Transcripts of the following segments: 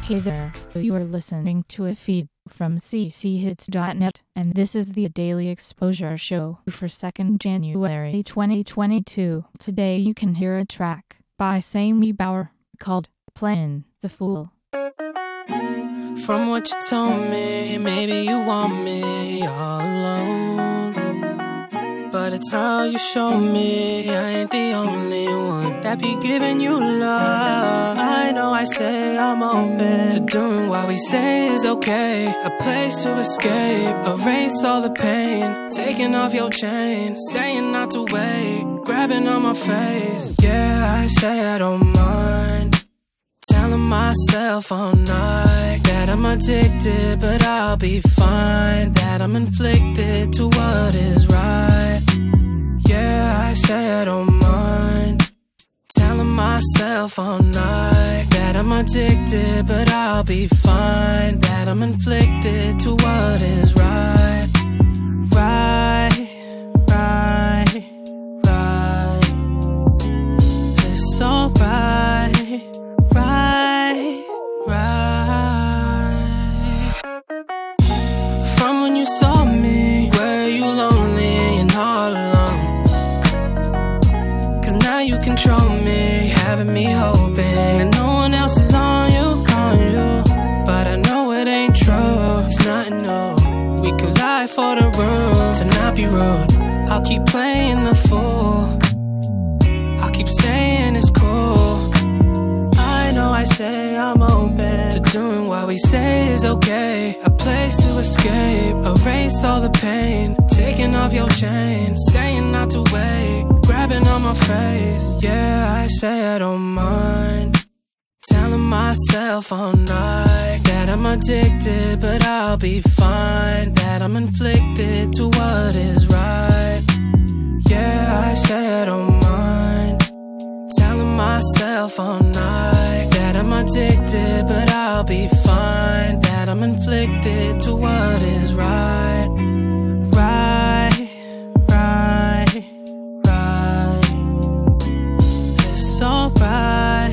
Hey there, you are listening to a feed from cchits.net, and this is the Daily Exposure Show for 2nd January 2022. Today you can hear a track by Sammy Bauer called Playin' the Fool. From what you told me, maybe you want me all alone, but it's all you show me. I ain't the only one that be giving you love. I know I say I'm open to doing what we say is okay, a place to escape, erase all the pain, taking off your chain, saying not to wait, grabbing on my face. Yeah, I say I don't mind, telling myself all night that I'm addicted, but I'll be fine, that I'm inflicted to what is right. Yeah, I say I don't mind, telling myself all night that I'm addicted, but I'll be fine, that I'm inflicted to what is right. Right, it's alright. From when you saw me, were you lonely and all alone? Cause now you control me, having me hoping that no one else is on you. But I know it ain't true, it's nothing new. We could lie for the room, to not be rude. I'll keep playing the fool, I'll keep saying it's cool. I know I say I'm open to doing what we say is okay, a place to escape, erase all the pain, taking off your chain, saying not to wait, grabbing on my face. Yeah, I say I don't mind, telling myself all night that I'm addicted, but I'll be fine, that I'm inflicted to what is right. Yeah, I say I don't mind, telling myself all night that I'm addicted, but I'll be fine, that I'm inflicted to what is right. It's alright.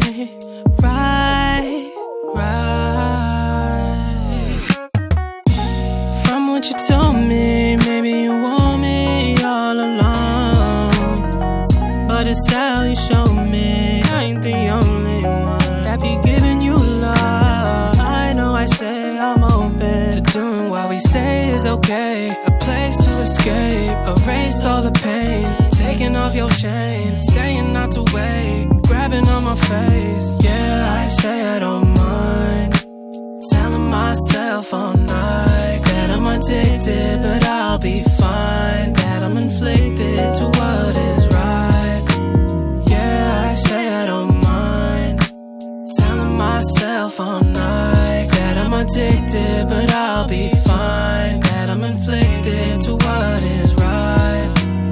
From what you told me, maybe you want me all alone, but it's how you show me. I ain't the only one that be giving you love. I know I say I'm open to doing what we say is okay, a place to escape, erase all the pain, taking off your chain, saying not to wait, grabbing on my face. Yeah, I say I don't mind, telling myself all night that I'm addicted, but I'll be fine, that I'm inflicted to what is right. Yeah, I say I don't mind, telling myself all night that I'm addicted, but I'll be fine, that I'm inflicted to what is right.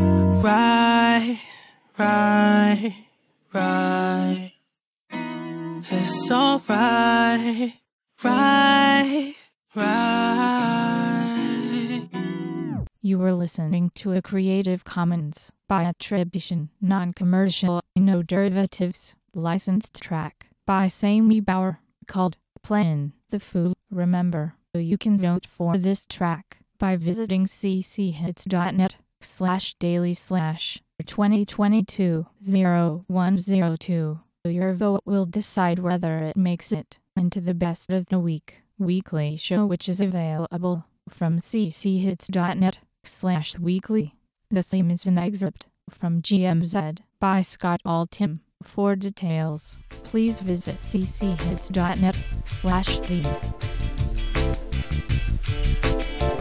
Right. It's alright. Right. You were listening to a Creative Commons by attribution, non-commercial, no derivatives, licensed track by Sammy Bauer called Playin' the Fool. Remember, you can vote for this track by visiting cchits.net/daily/2022-0102. Your vote will decide whether it makes it into the Best of the Week weekly show, which is available from cchits.net/weekly. The theme is an excerpt from GMZ by Scott Altham. For details, please visit cchits.net/theme.